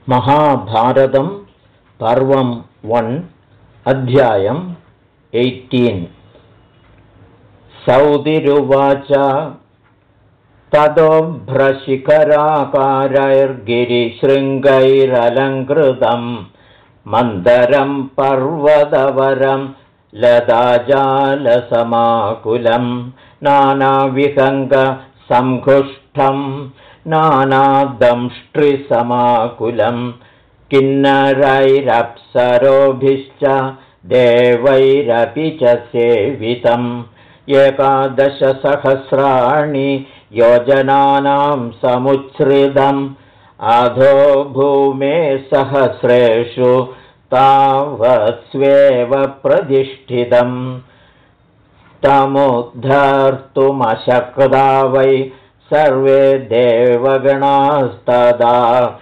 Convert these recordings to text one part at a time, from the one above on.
महाभारतं पर्वं 1 अध्यायं 18 सौतिरुवाच ततो भ्रशिखराकारैर्गिरिशृङ्गैरलङ्कृतं मन्दरं पर्वतवरं लताजालसमाकुलं नानाविहङ्गसंघुष्टं नानादंष्ट्रिसमाकुलं किन्नरैरप्सरोभिश्च देवैरपि च सेवितम् 11,000 योजनानां समुच्छ्रितम् अधो भूमे सहस्रेषु तावत्स्वेव प्रतिष्ठितम् तमुद्धर्तुमशक्ता वै सर्वे देवगणास्तदा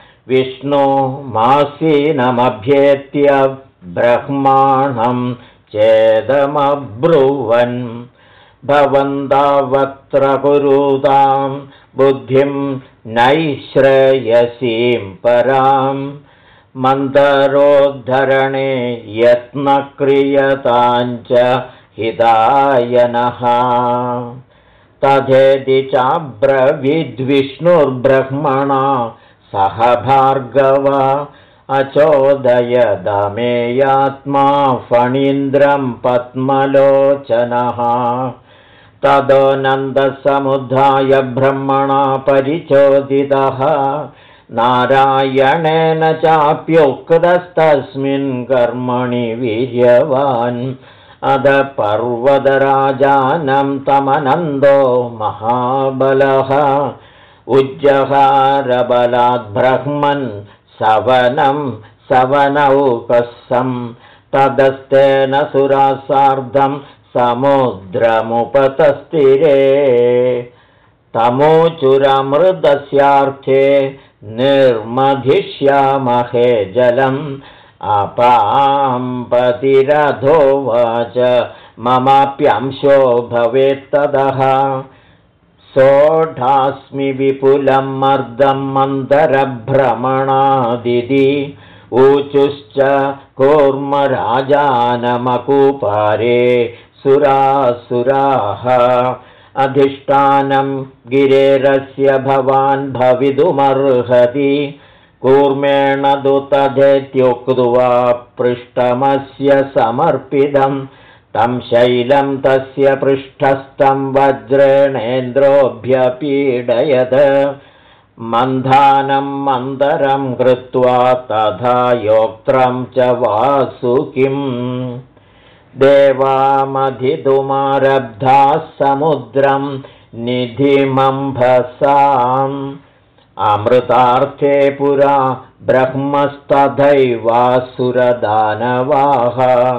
विष्णुमासीनमभ्येत्य ब्रह्माणं चेदमब्रुवन् भवन्तावत्र कुरुतां बुद्धिं नैश्रेयसीं परां मन्दरोद्धरणे यत्नक्रियताञ्च हिताय नः तथेति चाब्रवीद्विष्णुर्ब्रह्मणा सह भार्गव अचोदयदमेयात्मा फणीन्द्रं पद्मलोचनः ततो नन्दसमुद्धाय ब्रह्मणा परिचोदितः नारायणेन चाप्युक्तस्तस्मिन् कर्मणि वीर्यवान् अध पर्वतराजानं तमनन्दो महाबलः उज्जहारबलाद् ब्रह्मन् सवनं सवनौकसं तदस्तेन सुराः सार्धं समुद्रमुपतस्थिरे तमोचुरमृतस्यार्थे निर्मधिष्यामहे जलम् अपाम्पतिरधोवाच ममाप्यांशो भवेत्तदः सोढास्मि विपुलं मर्दं मन्दरभ्रमणादिति ऊचुश्च कूर्मराजानमकुपारे सुरासुराः अधिष्ठानं गिरेरस्य भवान् भवितुमर्हति कूर्मेण दुतधेत्युक्त्वा पृष्ठमस्य समर्पितं तं शैलं तस्य पृष्ठस्थं वज्रेणेन्द्रोऽभ्यपीडयत् मन्धानं मन्दरं कृत्वा तथा योक्त्रं च वासुकिम् देवामधितुमारब्धाः समुद्रं निधिमम्भसाम् अमृतार्थे पुरा ब्रह्मस्तथैवासुरदानवाः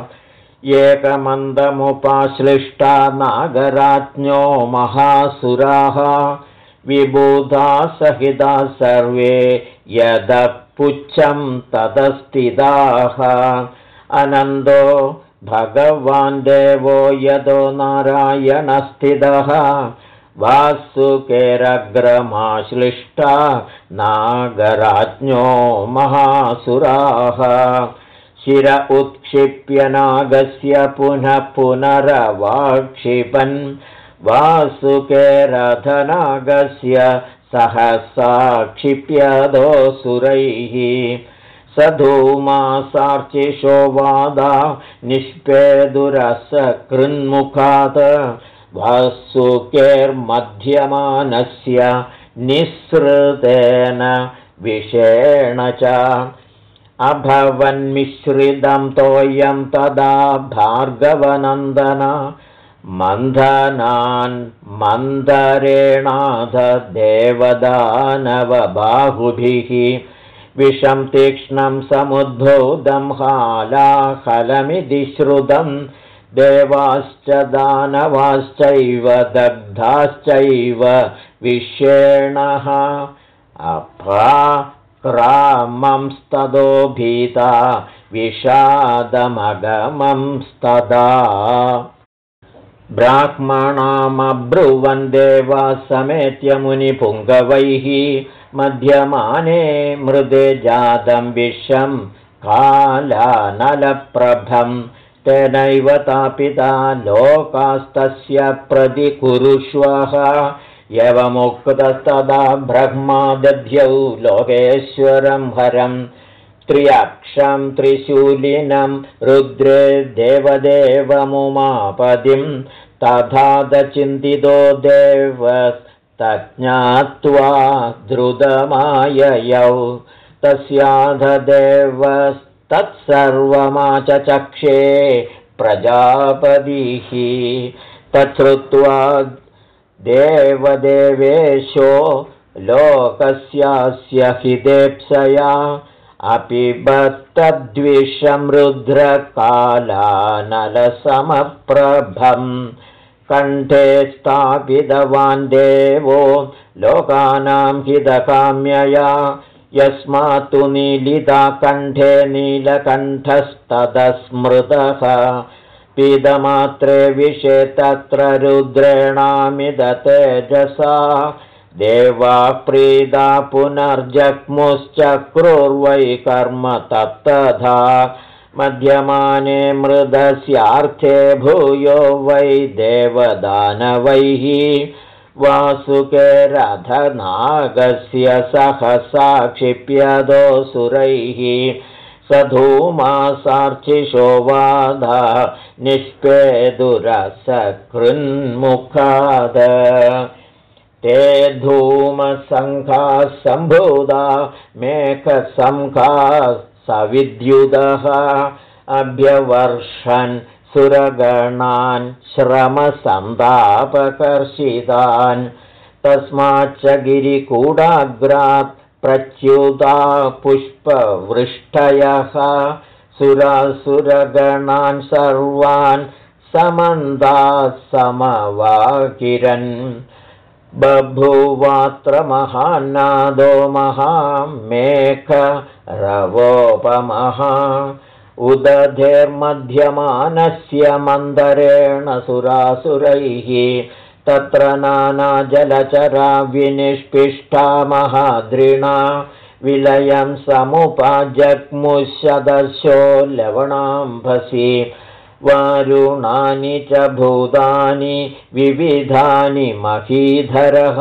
एकमन्दमुपाश्लिष्टा नागराज्ञो महासुराः विबुधा सहिता सर्वे यदः पुच्छं ततस्थिताः अनन्दो भगवान् देवो यदो नारायणस्थितः वासुकेरग्रमाश्लिष्टा नागराज्ञो महासुराः शिर उत्क्षिप्य नागस्य पुनः पुनरवाक्षिपन् वासुकेरधनागस्य सहसा क्षिप्यदोऽसुरैः स धूमासार्चिषो वादा निष्पेदुरसकृन्मुखात् वासुकेर्मध्यमानस्य निःसृतेन विषेण च अभवन्मिश्रितं तोयं तदा भार्गवनन्दन मन्थनान् मन्दरेणाध देवदानवबाहुभिः विषं तीक्ष्णं समुद्भूतं हालाहलमिति श्रुतं देवाश्च दानवाश्चैव दग्धाश्चैव विषेणः अपाक्रामंस्ततो भीता विषादमगमंस्तदा ब्राह्मणामब्रुवन् देवा समेत्य मुनिपुङ्गवैः मध्यमाने मृदे जातं विषं कालानलप्रभं तेनैव तापिता लोकास्तस्य प्रतिकुरुष्वः एवमुक्तस्तदा ब्रह्मा दध्यौ लोकेश्वरं हरं त्र्यक्षं त्रिशूलिनं रुद्रे देवदेवमुमापदिं तथा चिन्तितो देवस्तज्ञात्वा द्रुतमाययौ तस्याधदेवस्तत्सर्वमाचचक्षे प्रजापतिः तच्छ्रुत्वा देवदेवेशो लोकस्यास्य हितेप्सया अपिबत्तद्विषं रुद्रकालानलसमप्रभं कण्ठे स्थापितवान् देवो लोकानां हितकाम्यया यस्मात्तु नीलिता कण्ठे नीलकण्ठस्तदस्मृतः पीतमात्रे विषे तत्र रुद्रेणामिदतेजसा देवा प्रीता पुनर्जग्मुश्चक्रुर्वै कर्म तत्तथा मध्यमाने मृदस्यार्थे भूयो वै देवदानवैः वासुके रथनागस्य सहसा क्षिप्यदोऽसुरैः स धूमासार्चिषो वाधा निष्पेदुरसकृन्मुखाद ते धूमसङ्घाः सम्भूता मेघसङ्घाः सविद्युदः अभ्यवर्षन् सुरगणान् श्रमसन्तापकर्षितान् तस्माच्च गिरिकूटाग्रात् प्रच्युता पुष्पवृष्टयः सुरासुरगणान् सर्वान् समन्दात् समवाकिरन् बभूवात्र महानादो महामेघरवोपमः उदधेर्मध्यमानस्य मन्दरेण सुरासुरैः तत्र नानाजलचरा विनिष्पिष्टा महाद्रिणा विलयं समुपजग्मुशदशो लवणाम्भसि वारुणानि च भूतानि विविधानि महीधरः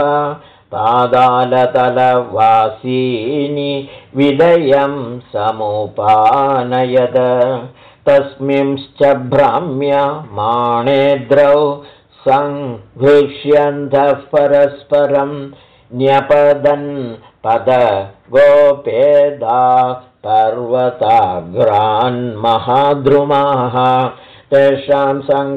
पादालतलवासीनि विलयं समुपानयद तस्मिंश्च भ्राम्यमाणेद्रौ सङ्घृष्यन्तः परस्परं न्यपदन् पदगोपेदा पर्वताग्रान्महाद्रुमाः तेषां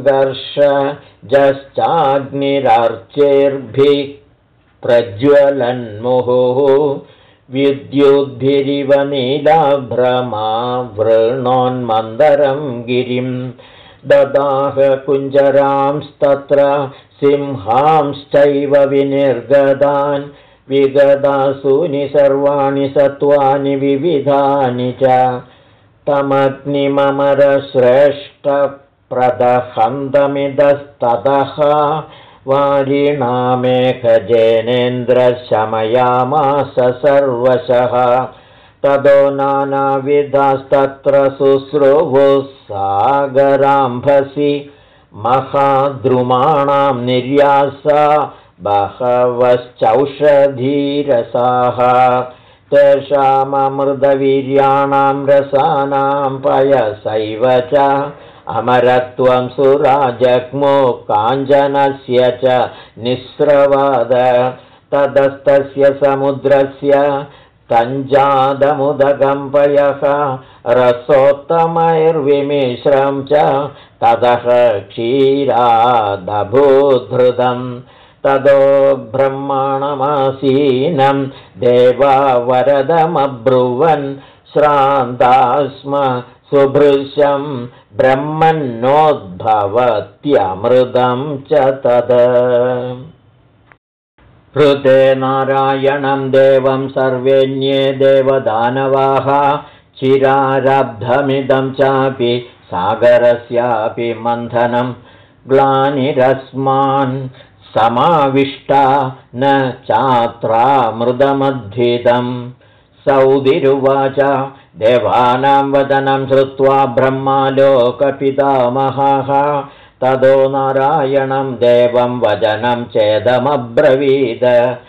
सङ्घर्षजश्चाग्निरर्चिर्भिः प्रज्वलन्मुहुः विद्युद्भिरिव नीलाभ्रमा वृणोन्मन्दरं गिरिं ददाह कुञ्जरांस्तत्र सिंहांश्चैव विनिर्गतान् विगदासूनि सर्वाणि सत्त्वानि विविधानि च तमग्निममरश्रेष्ठप्रदहन्तमिदस्ततः वारिणामेघजेनेन्द्रशमयामास सर्वशः ततो नानाविधास्तत्र शुश्रुवुः सागराम्भसि महाद्रुमाणां निर्यासा बहवश्चौषधीरसाः तेषाममृतवीर्याणां रसानां पयसैव च अमरत्वं सुराजग्मु काञ्चनस्य च निःस्रवाद ततस्तस्य समुद्रस्य तञ्जातमुदकम्पयः रसोत्तमैर्विमिश्रं च ततः क्षीरादभूद्धृतम् ततो ब्रह्माणमासीनं देवा वरदमब्रुवन् श्रान्तास्म सुभृशं ब्रह्मन्नोद्भवत्यमृतं च तद हृते नारायणं देवं सर्वेऽन्ये देवदानवाः चिरारब्धमिदं चापि सागरस्यापि मन्थनं ग्लानिरस्मान् समाविष्टा न चात्रामृतमद्धितं। सौदिरुवाच देवानां वचनं श्रुत्वा ब्रह्मालोकपितामहः ततो नारायणं देवं वचनं चेदमब्रवीद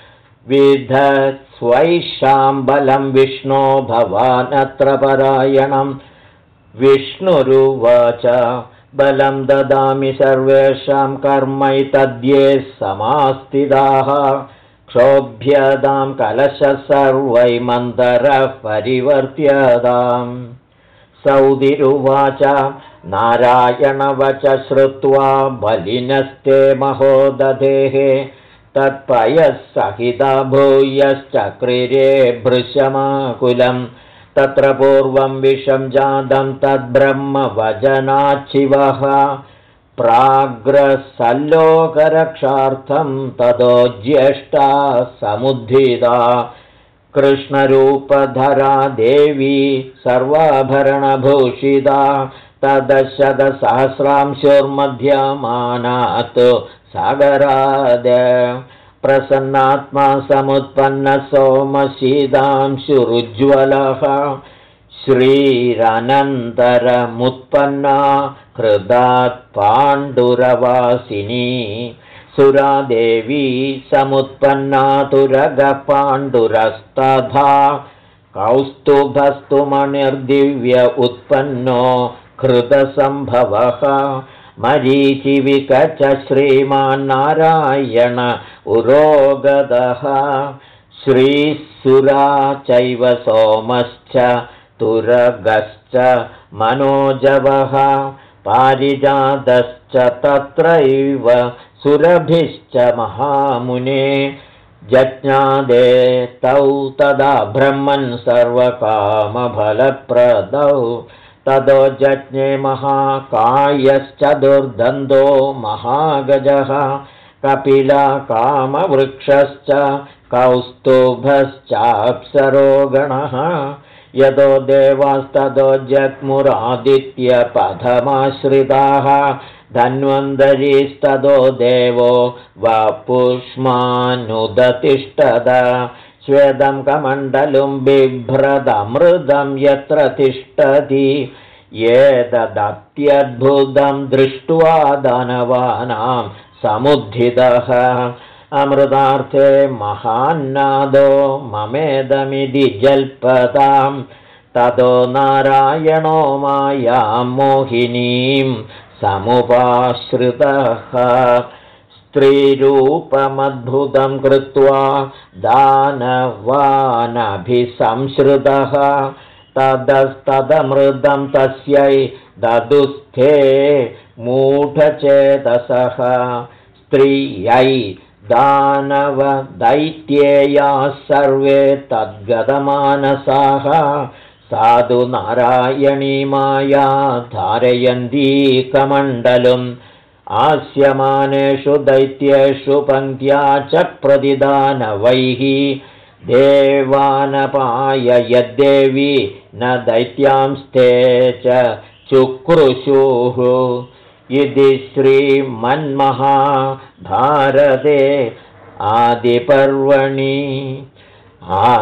विधत्स्वैषां बलं विष्णो भवानत्र परायणं। विष्णुरुवाच बलं ददामि सर्वेषां कर्मैतद्ये समास्थिताः क्षोभ्यतां कलशः सर्वै मन्दरः परिवर्त्यताम्। सौदिरुवाच नारायणवच श्रुत्वा बलिनस्ते महोदधेः तत्पयः सहिता भूयश्चक्रिरे भृशमाकुलं। तत्र पूर्वं विषं जातं तद्ब्रह्मवचनाच्छिवः प्राग्रसल्लोकरक्षार्थं ततो ज्येष्ठा समुद्धिता कृष्णरूपधरा देवी सर्वाभरणभूषिता तदशतसहस्रांशुर्मध्यमानात् सागराद प्रसन्नात्मा समुत्पन्नः सोमशीतांशुरुज्ज्वलः श्रीरनन्तरमुत्पन्ना हृदात् पाण्डुरवासिनी सुरादेवी समुत्पन्ना तुरगः पाण्डुरस्तथा कौस्तुभस्तु मणिर्दिव्य उत्पन्नो कृतसम्भवः मरीचिविकच श्रीमान्नारायण उरोगदः श्रीसुरा चैव सोमश्च तुरगश्च मनोजवः पारिजातश्च तत्रैव सुरभिश्च महामुने जज्ञादे तौ तदा ब्रह्मन् सर्वकामफलप्रदौ ततो जज्ञे महाकायश्चतुर्दन्तो महागजः कपिला कामवृक्षश्च कौस्तुभश्चाप्सरोगणः यतो देवास्ततो जग्मुरादित्यपथमाश्रिताः धन्वन्तरीस्ततो देवो वपुष्मानुदतिष्ठद श्वेतं कमण्डलुं बिभ्रदमृतं यत्र तिष्ठति एतदत्यद्भुतं दृष्ट्वा दानवानां समुद्धितः अमृतार्थे महान्नादो ममेदमिति जल्पतां ततो नारायणो मायां मोहिनीं समुपाश्रितः स्त्रीरूपमद्भुतं कृत्वा दानवानभिसंश्रितः ततस्तदमृतं तस्यै ददुस्थे मूढचेतसः स्त्रियै दानवदैत्येयाः सर्वे तद्गतमानसाः साधु नारायणी माया धारयन्ती कमण्डलम् आस्यमानेषु दैत्येषु पङ्क्त्या च प्रतिदानवैः देवानपाय यद्देवी न दैत्यांस्ते च चुक्रुषुः इति श्रीमन्महाभारते आदिपर्वणि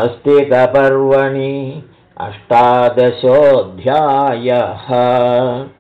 आस्तिकपर्वणि 18 अध्यायः।